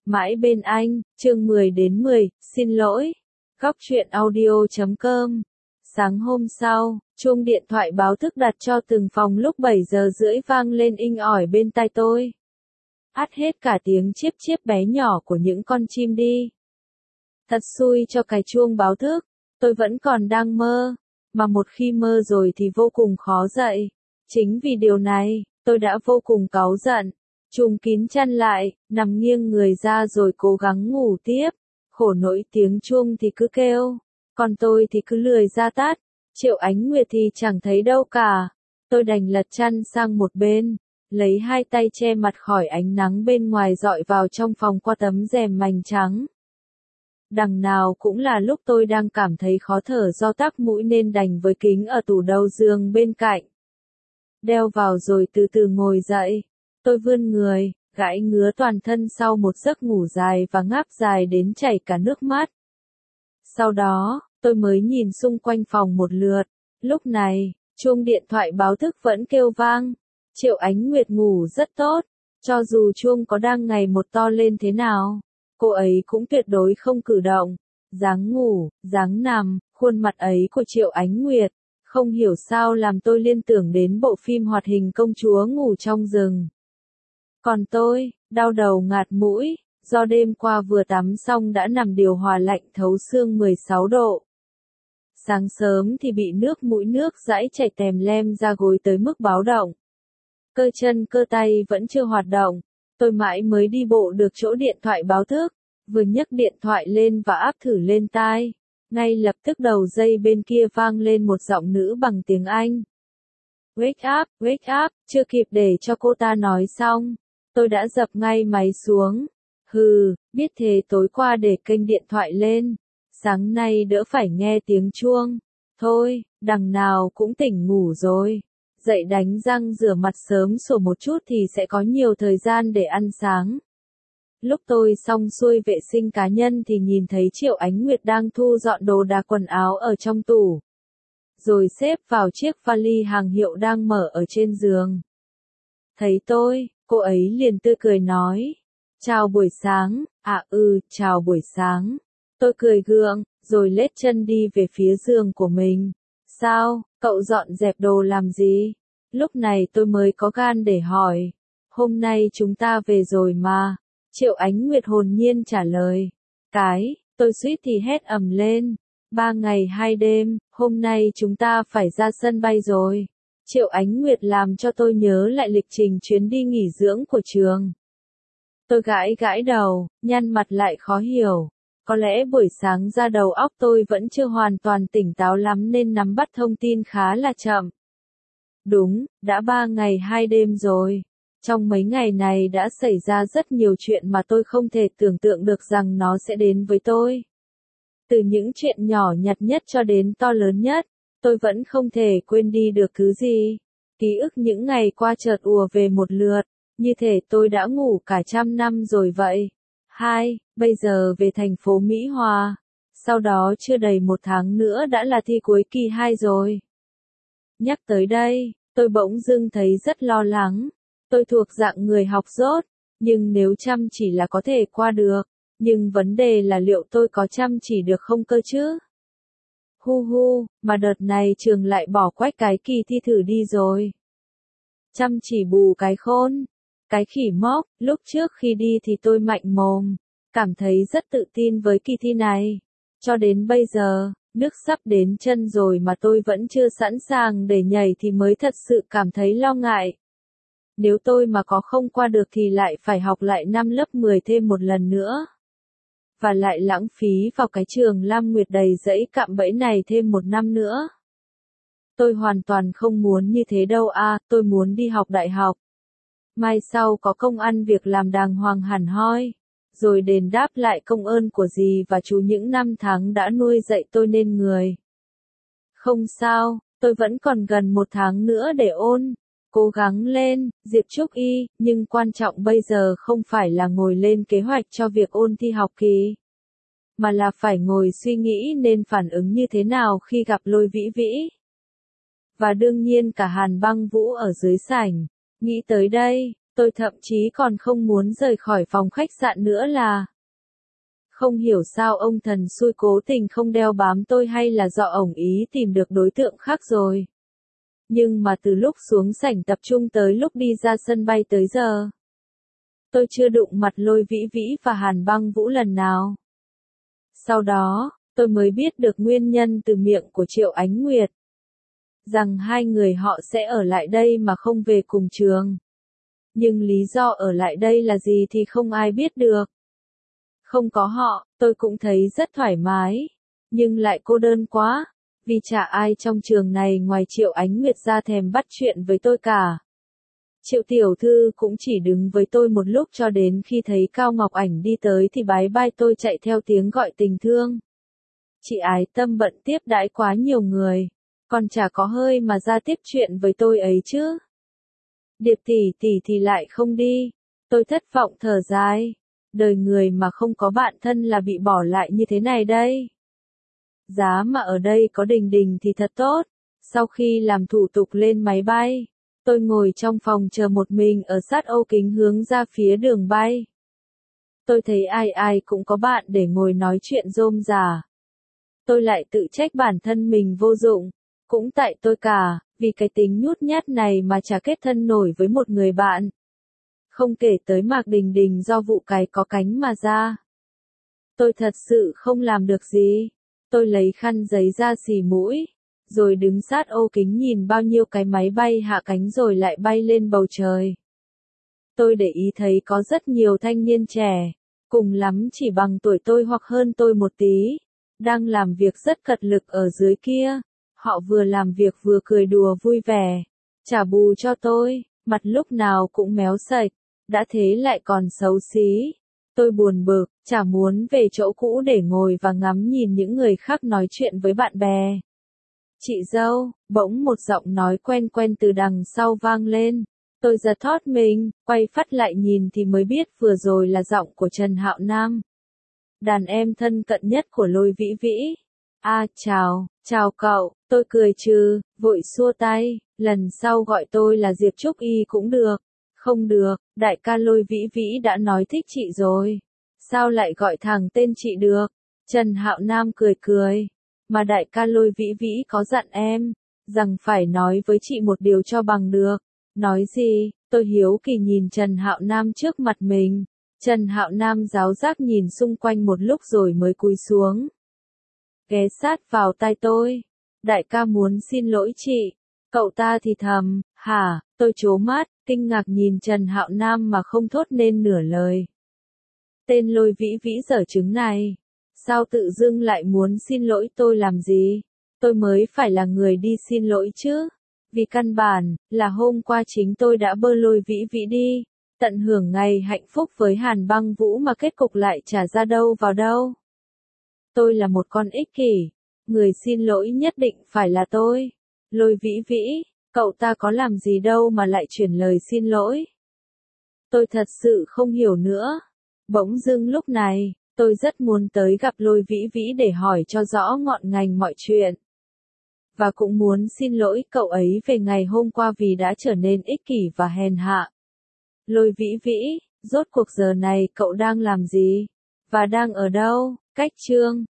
Mãi bên anh, chương 10 đến 10, xin lỗi. Góc truyện audio.com. Sáng hôm sau, chuông điện thoại báo thức đặt cho từng phòng lúc 7 giờ rưỡi vang lên inh ỏi bên tai tôi. Át hết cả tiếng chiếp chiếp bé nhỏ của những con chim đi. Thật xui cho cái chuông báo thức, tôi vẫn còn đang mơ, mà một khi mơ rồi thì vô cùng khó dậy. Chính vì điều này, tôi đã vô cùng cáu giận. Trùm kín chăn lại, nằm nghiêng người ra rồi cố gắng ngủ tiếp. Khổ nỗi tiếng chuông thì cứ kêu, còn tôi thì cứ lười ra tắt. Triệu Ánh Nguyệt thì chẳng thấy đâu cả. Tôi đành lật chăn sang một bên, lấy hai tay che mặt khỏi ánh nắng bên ngoài dọi vào trong phòng qua tấm rèm mành trắng. Đằng nào cũng là lúc tôi đang cảm thấy khó thở do tắc mũi nên đành với kính ở tủ đầu giường bên cạnh. Đeo vào rồi từ từ ngồi dậy. Tôi vươn người, gãi ngứa toàn thân sau một giấc ngủ dài và ngáp dài đến chảy cả nước mắt. Sau đó, tôi mới nhìn xung quanh phòng một lượt. Lúc này, chuông điện thoại báo thức vẫn kêu vang. Triệu Ánh Nguyệt ngủ rất tốt. Cho dù chuông có đang ngày một to lên thế nào, cô ấy cũng tuyệt đối không cử động. Dáng ngủ, dáng nằm, khuôn mặt ấy của Triệu Ánh Nguyệt, không hiểu sao làm tôi liên tưởng đến bộ phim hoạt hình công chúa ngủ trong rừng. Còn tôi, đau đầu ngạt mũi, do đêm qua vừa tắm xong đã nằm điều hòa lạnh thấu xương 16 độ. Sáng sớm thì bị nước mũi nước dãi chảy tèm lem ra gối tới mức báo động. Cơ chân cơ tay vẫn chưa hoạt động, tôi mãi mới đi bộ được chỗ điện thoại báo thức, vừa nhấc điện thoại lên và áp thử lên tai. Ngay lập tức đầu dây bên kia vang lên một giọng nữ bằng tiếng Anh. Wake up, chưa kịp để cho cô ta nói xong. Tôi đã dập ngay máy xuống. Hừ, biết thế tối qua để kênh điện thoại lên. Sáng nay đỡ phải nghe tiếng chuông. Thôi, đằng nào cũng tỉnh ngủ rồi. Dậy đánh răng rửa mặt sớm sổ một chút thì sẽ có nhiều thời gian để ăn sáng. Lúc tôi xong xuôi vệ sinh cá nhân thì nhìn thấy Triệu Ánh Nguyệt đang thu dọn đồ đạc quần áo ở trong tủ. Rồi xếp vào chiếc vali hàng hiệu đang mở ở trên giường. Thấy tôi, cô ấy liền tươi cười nói. Chào buổi sáng, chào buổi sáng. Tôi cười gượng, rồi lết chân đi về phía giường của mình. Sao, cậu dọn dẹp đồ làm gì? Lúc này tôi mới có gan để hỏi. Hôm nay chúng ta về rồi mà. Triệu Ánh Nguyệt hồn nhiên trả lời. Tôi suýt thì hét ầm lên. 3 ngày 2 đêm, hôm nay chúng ta phải ra sân bay rồi. Triệu Ánh Nguyệt làm cho tôi nhớ lại lịch trình chuyến đi nghỉ dưỡng của trường. Tôi gãi đầu, nhăn mặt lại khó hiểu. Có lẽ buổi sáng ra đầu óc tôi vẫn chưa hoàn toàn tỉnh táo lắm nên nắm bắt thông tin khá là chậm. Đúng, đã 3 ngày 2 đêm rồi. Trong mấy ngày này đã xảy ra rất nhiều chuyện mà tôi không thể tưởng tượng được rằng nó sẽ đến với tôi. Từ những chuyện nhỏ nhặt nhất cho đến to lớn nhất, tôi vẫn không thể quên đi được thứ gì. Ký ức những ngày qua chợt ùa về một lượt, như thể tôi đã ngủ cả 100 năm rồi vậy. Bây giờ về thành phố Mỹ Hòa. Sau đó chưa đầy 1 tháng nữa đã là thi cuối kỳ 2 rồi. Nhắc tới đây, tôi bỗng dưng thấy rất lo lắng. Tôi thuộc dạng người học dốt, nhưng nếu chăm chỉ là có thể qua được. Nhưng vấn đề là liệu tôi có chăm chỉ được không cơ chứ? Mà đợt này trường lại bỏ quách cái kỳ thi thử đi rồi. Chăm chỉ bù cái khôn. Cái khỉ mốc, lúc trước khi đi thì tôi mạnh mồm, cảm thấy rất tự tin với kỳ thi này. Cho đến bây giờ, nước sắp đến chân rồi mà tôi vẫn chưa sẵn sàng để nhảy thì mới thật sự cảm thấy lo ngại. Nếu tôi mà có không qua được thì lại phải học lại năm lớp 10 thêm một lần nữa. Và lại lãng phí vào cái trường Lam Nguyệt đầy rẫy cạm bẫy này thêm 1 năm nữa. Tôi hoàn toàn không muốn như thế đâu tôi muốn đi học đại học. Mai sau có công ăn việc làm đàng hoàng hẳn hoi, rồi đền đáp lại công ơn của dì và chú những năm tháng đã nuôi dạy tôi nên người. Không sao, tôi vẫn còn gần 1 tháng nữa để ôn. Cố gắng lên, Diệp Trúc Y, nhưng quan trọng bây giờ không phải là ngồi lên kế hoạch cho việc ôn thi học kỳ, mà là phải ngồi suy nghĩ nên phản ứng như thế nào khi gặp Lôi Vĩ Vĩ. Và đương nhiên cả Hàn Băng Vũ ở dưới sảnh. Nghĩ tới đây, Tôi thậm chí còn không muốn rời khỏi phòng khách sạn nữa là. Không hiểu sao ông thần xui cố tình không đeo bám tôi hay là do ổng ý tìm được đối tượng khác rồi. Nhưng mà từ lúc xuống sảnh tập trung tới lúc đi ra sân bay tới giờ, tôi chưa đụng mặt Lôi Vĩ Vĩ và Hàn Băng Vũ lần nào. Sau đó, tôi mới biết được nguyên nhân từ miệng của Triệu Ánh Nguyệt. Rằng hai người họ sẽ ở lại đây mà không về cùng trường. Nhưng lý do ở lại đây là gì thì không ai biết được. Không có họ, tôi cũng thấy rất thoải mái. Nhưng lại cô đơn quá. Vì chả ai trong trường này ngoài Triệu Ánh Nguyệt ra thèm bắt chuyện với tôi cả. Triệu tiểu thư cũng chỉ đứng với tôi một lúc cho đến khi thấy Cao Ngọc Ảnh đi tới thì bái bai tôi chạy theo tiếng gọi tình thương. Chị Ái Tâm bận tiếp đãi quá nhiều người, còn chả có hơi mà ra tiếp chuyện với tôi ấy chứ. Điệp tỷ tỷ thì lại không đi. Tôi thất vọng thở dài. Đời người mà không có bạn thân là bị bỏ lại như thế này đây. Giá mà ở đây có Đình Đình thì thật tốt. Sau khi làm thủ tục lên máy bay, tôi ngồi trong phòng chờ một mình ở sát ô kính hướng ra phía đường bay. Tôi thấy ai ai cũng có bạn để ngồi nói chuyện rôm rả. Tôi lại tự trách bản thân mình vô dụng. Cũng tại tôi cả, vì cái tính nhút nhát này mà chả kết thân nổi với một người bạn. Không kể tới Mạc Đình Đình do vụ cái có cánh mà ra. Tôi thật sự không làm được gì. Tôi lấy khăn giấy ra xì mũi, rồi đứng sát ô kính nhìn bao nhiêu cái máy bay hạ cánh rồi lại bay lên bầu trời. Tôi để ý thấy có rất nhiều thanh niên trẻ, cùng lắm chỉ bằng tuổi tôi hoặc hơn tôi một tí, đang làm việc rất cật lực ở dưới kia. Họ vừa làm việc vừa cười đùa vui vẻ. Trả bù cho tôi, mặt lúc nào cũng méo sạch, đã thế lại còn xấu xí. Tôi buồn bực, chả muốn về chỗ cũ để ngồi và ngắm nhìn những người khác nói chuyện với bạn bè. Chị dâu, bỗng một giọng nói quen quen từ đằng sau vang lên. Tôi giật thót mình, quay phát lại nhìn thì mới biết vừa rồi là giọng của Trần Hạo Nam. Đàn em thân cận nhất của Lôi Vĩ Vĩ. Chào cậu, tôi cười trừ, vội xua tay, lần sau gọi tôi là Diệp Trúc Y cũng được. Không được, đại ca Lôi Vĩ Vĩ đã nói thích chị rồi. Sao lại gọi thẳng tên chị được? Trần Hạo Nam cười. Mà đại ca Lôi Vĩ Vĩ có dặn em, rằng phải nói với chị một điều cho bằng được. Nói gì? Tôi hiếu kỳ nhìn Trần Hạo Nam trước mặt mình. Trần Hạo Nam giáo giác nhìn xung quanh một lúc rồi mới cúi xuống. Ghé sát vào tai tôi. Đại ca muốn xin lỗi chị. Cậu ta thì thầm, hả? Tôi trố mắt, kinh ngạc nhìn Trần Hạo Nam mà không thốt nên nửa lời. Tên Lôi Vĩ Vĩ dở trứng này. Sao tự dưng lại muốn xin lỗi tôi làm gì? Tôi mới phải là người đi xin lỗi chứ. Vì căn bản, là hôm qua chính tôi đã bơ Lôi Vĩ Vĩ đi. Tận hưởng ngày hạnh phúc với Hàn Băng Vũ mà kết cục lại chả ra đâu vào đâu. Tôi là một con ích kỷ. Người xin lỗi nhất định phải là tôi. Lôi Vĩ Vĩ, cậu ta có làm gì đâu mà lại chuyển lời xin lỗi. Tôi thật sự không hiểu nữa. Bỗng dưng lúc này, tôi rất muốn tới gặp Lôi Vĩ Vĩ để hỏi cho rõ ngọn ngành mọi chuyện. Và cũng muốn xin lỗi cậu ấy về ngày hôm qua vì đã trở nên ích kỷ và hèn hạ. Lôi Vĩ Vĩ, rốt cuộc giờ này cậu đang làm gì? Và đang ở đâu? Cách chương